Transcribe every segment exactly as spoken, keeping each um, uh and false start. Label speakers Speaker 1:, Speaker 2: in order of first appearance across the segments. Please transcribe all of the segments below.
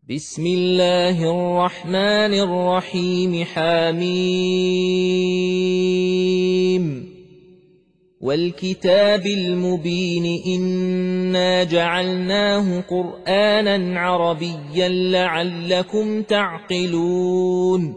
Speaker 1: بسم الله الرحمن الرحيم حميم والكتاب المبين إنا جعلناه قرآنا عربيا لعلكم تعقلون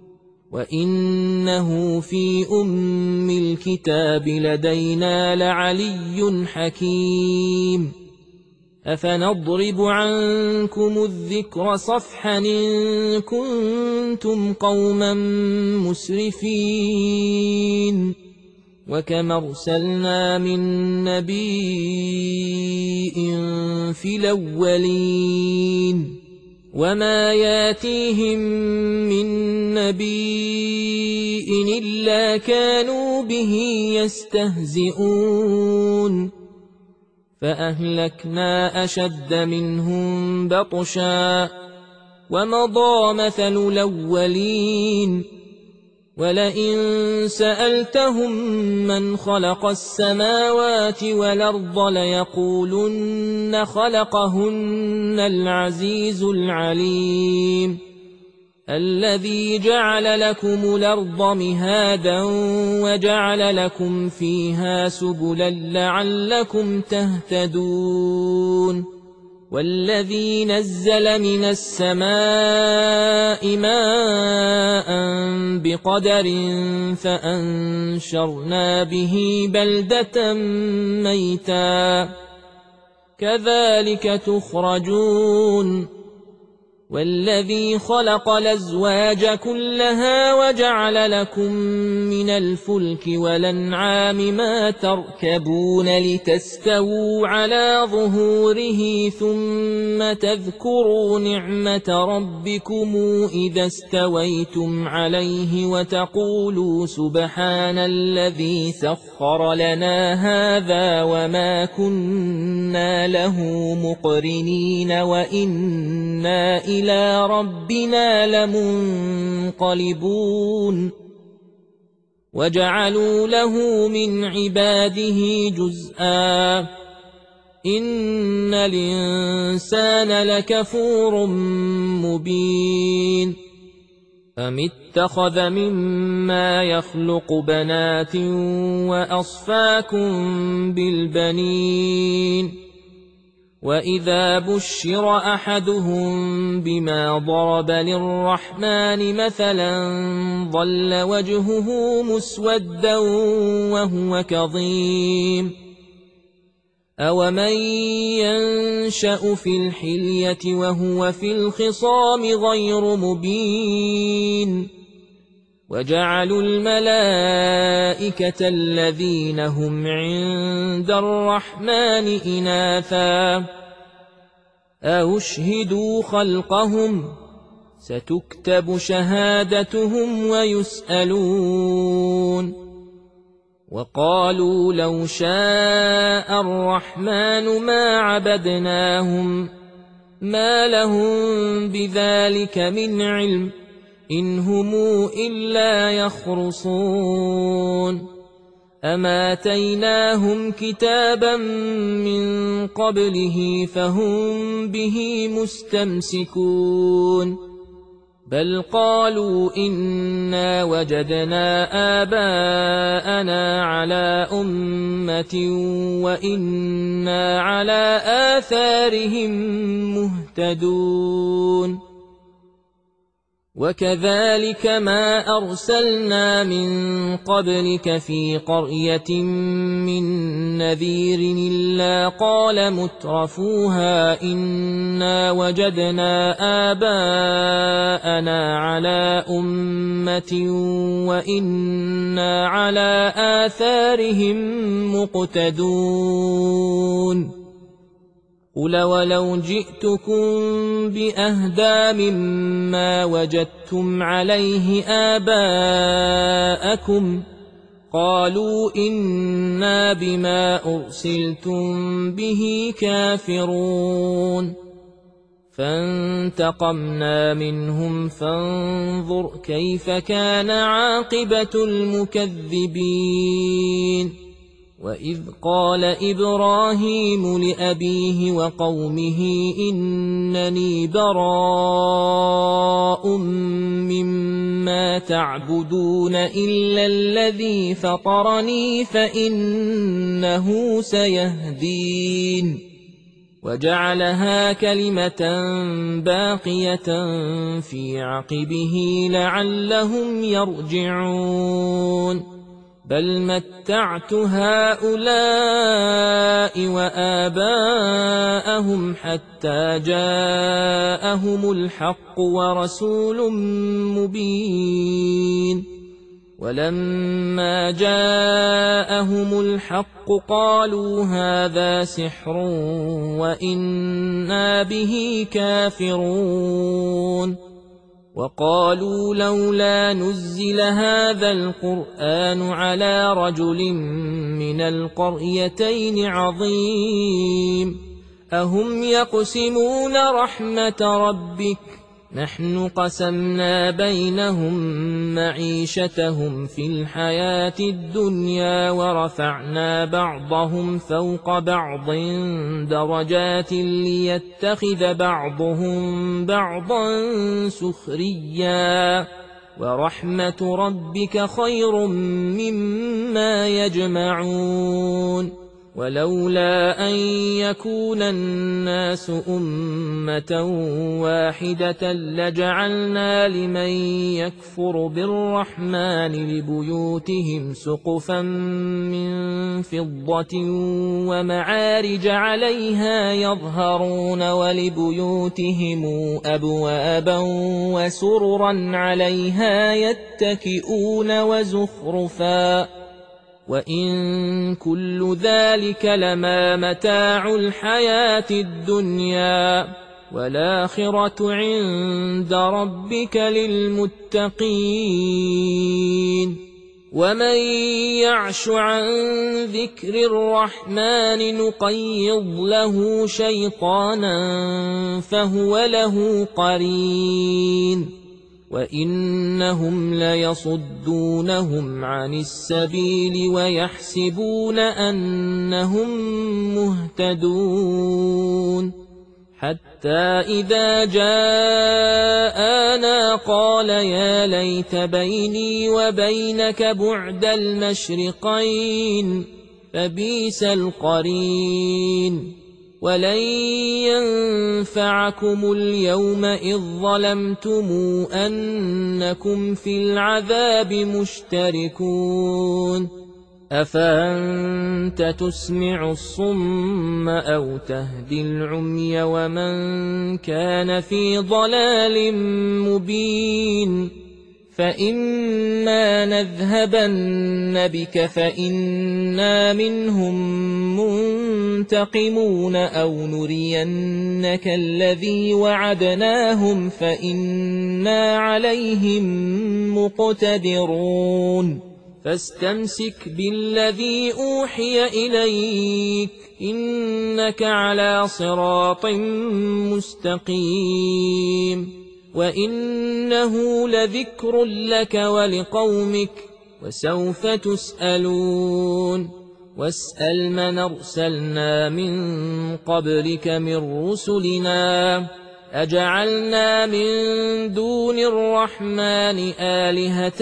Speaker 1: وإنه في أم الكتاب لدينا لعلي حكيم أفنضرب عنكم الذكر صفحا إن كنتم قوما مسرفين وكم أرسلنا من نبي في الأولين وما ياتيهم من نبي إلا كانوا به يستهزئون فأهلكنا أشد منهم بطشا ومضى مثل الأولين ولئن سألتهم من خلق السماوات والأرض ليقولن خلقهن العزيز العليم الذي جعل لكم الأرض مهادا وجعل لكم فيها سبلا لعلكم تهتدون والذي نزل من السماء ماء بقدر فأنشرنا به بلدة ميتا كذلك تخرجون والذي خلق الأزواج كلها وجعل لكم من الفلك والأنعام ما تركبون لتستووا على ظهوره ثم تذكروا نعمة ربكم إذا استويتم عليه وتقولوا سبحان الذي سخر لنا هذا وما كنا له مقرنين وإنا إلى ربنا لمنقلبون وجعلوا له من عباده جزءا إن الإنسان لكفور مبين أم اتخذ مما يخلق بنات وأصفاكم بالبنين وإذا بشر أحدهم بما ضرب للرحمن مثلا ظل وجهه مسودا وهو كظيم أومن ينشأ في الحلية وهو في الخصام غير مبين وجعلوا الملائكة الذين هم عند الرحمن إناثا أشهدوا خلقهم ستكتب شهادتهم ويسألون وقالوا لو شاء الرحمن ما عبدناهم ما لهم بذلك من علم إن هم إلا يخرصون أما آتيناهم كتابا من قبله فهم به مستمسكون بل قالوا إنا وجدنا آباءنا على أمة وإنا على آثارهم مهتدون وكذلك ما أرسلنا من قبلك في قرية من نذير إلا قال مترفوها إنا وجدنا آباءنا على أمة وإنا على آثارهم مقتدون قل ولو جئتكم بأهدى مما وجدتم عليه آباءكم قالوا إنا بما أرسلتم به كافرون فانتقمنا منهم فانظر كيف كان عاقبة المكذبين وإذ قال إبراهيم لأبيه وقومه إنني براء مما تعبدون إلا الذي فطرني فإنه سيهدين وجعلها كلمة باقية في عقبه لعلهم يرجعون بل متعت هؤلاء وآباءهم حتى جاءهم الحق ورسول مبين ولما جاءهم الحق قالوا هذا سحر وإنا به كافرون وقالوا لولا نزل هذا القرآن على رجل من القريتين عظيم أهم يقسمون رحمة ربك نحن قسمنا بينهم معيشتهم في الحياة الدنيا ورفعنا بعضهم فوق بعض درجات ليتخذ بعضهم بعضا سخريا ورحمة ربك خير مما يجمعون ولولا أن يكون الناس أمة واحدة لجعلنا لمن يكفر بالرحمن لبيوتهم سقفا من فضة ومعارج عليها يظهرون ولبيوتهم أبوابا وسررا عليها يتكئون وزخرفا وإن كل ذلك لما متاع الحياة الدنيا والآخرة عند ربك للمتقين ومن يعش عن ذكر الرحمن نقيض له شيطانا فهو له قرين وإنهم ليصدونهم عن السبيل ويحسبون أنهم مهتدون حتى إذا جاءنا قال يا ليت بيني وبينك بعد المشرقين فبئس القرين ولن ينفعكم اليوم إذ ظلمتم أنكم في العذاب مشتركون أفأنت تسمع الصم أو تهدي العمي ومن كان في ضلال مبين فإما نذهبن بك فإنا منهم منتقمون أو نرينك الذي وعدناهم فإنا عليهم مقتدرون فاستمسك بالذي أوحي إليك إنك على صراط مستقيم وإنه لذكر لك ولقومك وسوف تسألون واسأل من أرسلنا من قبلك من رسلنا أجعلنا من دون الرحمن آلهة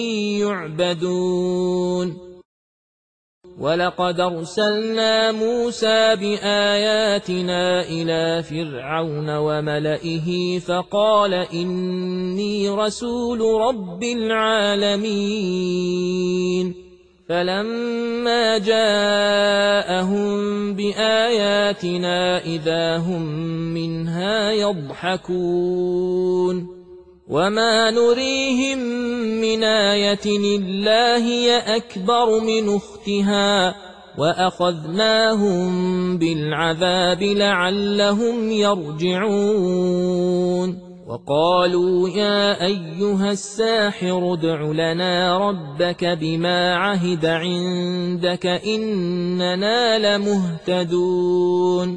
Speaker 1: يعبدون ولقد أرسلنا موسى بآياتنا إلى فرعون وملئه فقال إني رسول رب العالمين فلما جاءهم بآياتنا إذا هم منها يضحكون وما نريهم من آية إلا هي أكبر من أختها وأخذناهم بالعذاب لعلهم يرجعون وقالوا يا أيها الساحر ادع لنا ربك بما عهد عندك إننا لمهتدون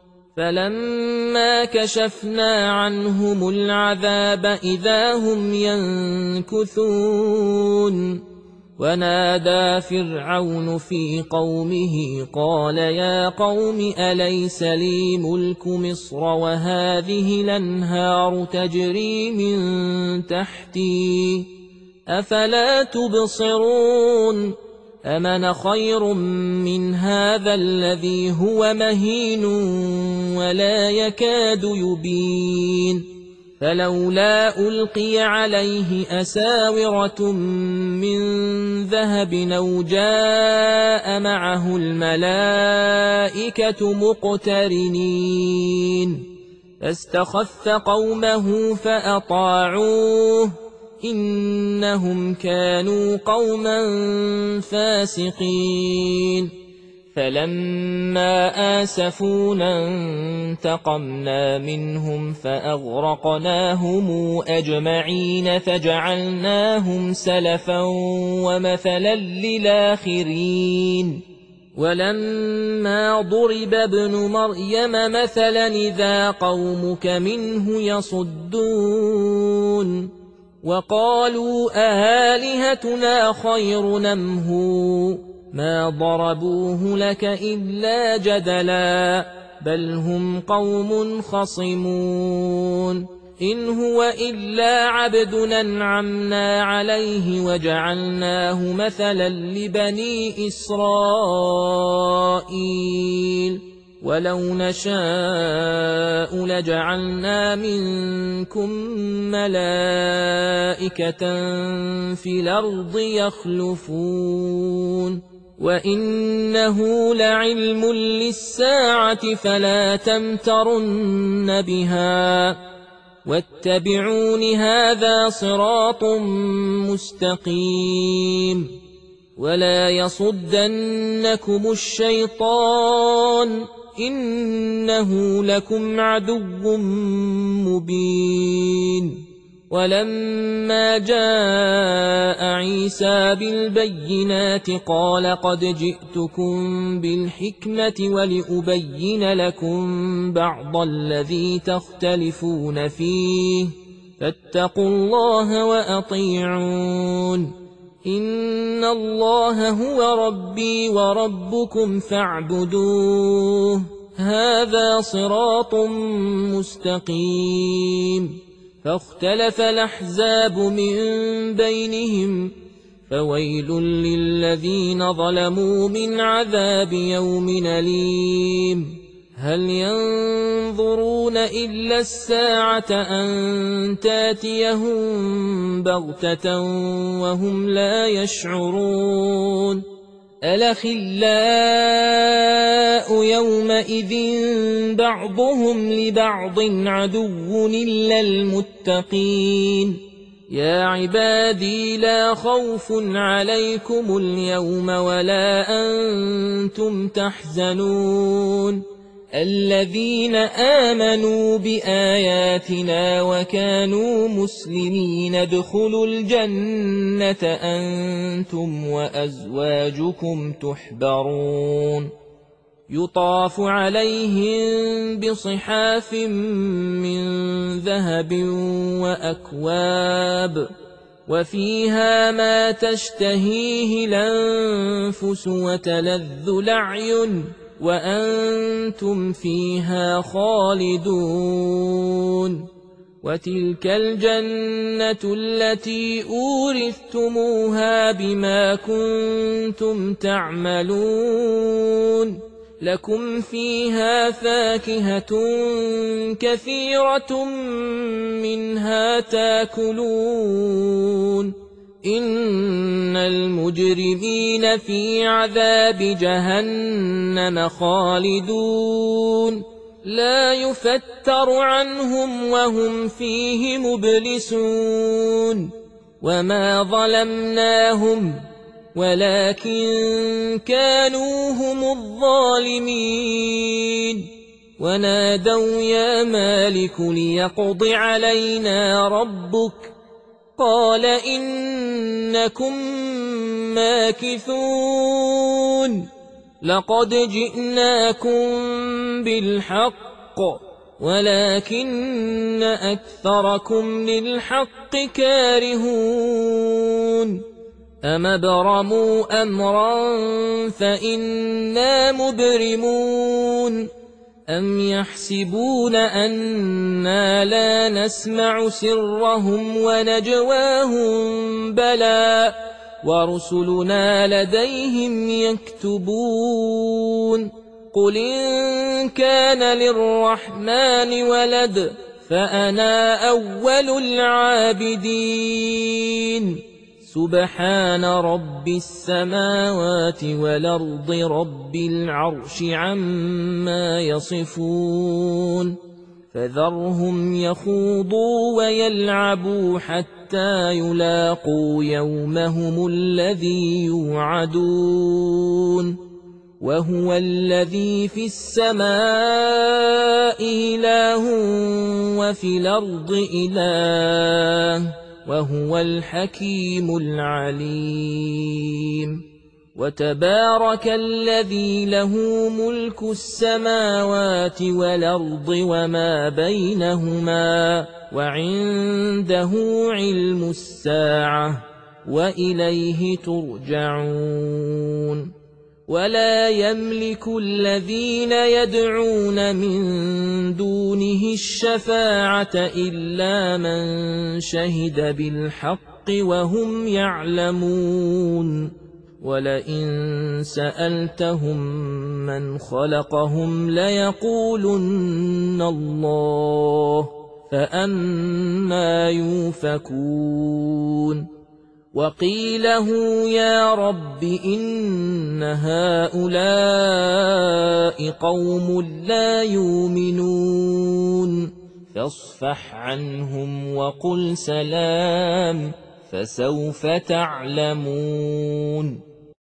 Speaker 1: فلما كشفنا عنهم العذاب إذا هم ينكثون ونادى فرعون في قومه قال يا قوم أليس لي ملك مصر وهذه الأنهار تجري من تحتي أفلا تبصرون أمن خير من هذا الذي هو مهين ولا يكاد يبين فلولا ألقي عليه أساورة من ذهب أو جاء معه الملائكة مقترنين فاستخف قومه فأطاعوه إنهم كانوا قوما فاسقين فلما آسفونا انتقمنا منهم فأغرقناهم أجمعين فجعلناهم سلفا ومثلا للآخرين ولما ضرب ابن مريم مثلا إذا قومك منه يصدون وقالوا أآلهتنا خير أم هو ما ضربوه لك إلا جدلا بل هم قوم خصمون إن هو إلا عبد أنعمنا عليه وجعلناه مثلا لبني إسرائيل ولو نشاء لجعلنا منكم ملائكة في الأرض يخلفون وإنه لعلم للساعة فلا تمترن بها واتبعون هذا صراط مستقيم ولا يصدنكم الشيطان إنه لكم عدو مبين ولما جاء عيسى بالبينات قال قد جئتكم بالحكمة ولأبين لكم بعض الذي تختلفون فيه فاتقوا الله وأطيعون إن الله هو ربي وربكم فاعبدوه هذا صراط مستقيم فاختلف الأحزاب من بينهم فويل للذين ظلموا من عذاب يوم أليم هل ينظرون إلا الساعة أن تاتيهم بغتة وهم لا يشعرون الأخلاء يومئذ بعضهم لبعض عدو إلا المتقين يا عبادي لا خوف عليكم اليوم ولا أنتم تحزنون الذين آمنوا بآياتنا وكانوا مسلمين ادخلوا الجنة أنتم وأزواجكم تحبرون يطاف عليهم بصحاف من ذهب وأكواب وفيها ما تشتهيه الأنفس وتلذ الأعين وأنتم فيها خالدون وتلك الجنة التي أورثتموها بما كنتم تعملون لكم فيها فاكهة كثيرة منها تاكلون إن المجرمين في عذاب جهنم خالدون لا يفتر عنهم وهم فيه مبلسون وما ظلمناهم ولكن كانوا هم الظالمين ونادوا يا مالك ليقض علينا ربك قال إنكم ماكثون لقد جئناكم بالحق ولكن أكثركم للحق كارهون أم ابرموا أمرا فإنا مبرمون أم يحسبون أنا لا نسمع سرهم ونجواهم بلى ورسلنا لديهم يكتبون قل إن كان للرحمن ولد فأنا أول العابدين سبحان رب السماوات والأرض رب العرش عما يصفون فذرهم يخوضوا ويلعبوا حتى يلاقوا يومهم الذي يوعدون وهو الذي في السماء إله وفي الأرض إله وهو الحكيم العليم وتبارك الذي له ملك السماوات والأرض وما بينهما وعنده علم الساعة وإليه ترجعون ولا يملك الذين يدعون من دونه الشفاعة إلا من شهد بالحق وهم يعلمون ولئن سألتهم من خلقهم ليقولن الله فأنى يؤفكون وقيله يا رب إن هؤلاء قوم لا يؤمنون فاصفح عنهم وقل سلام فسوف تعلمون.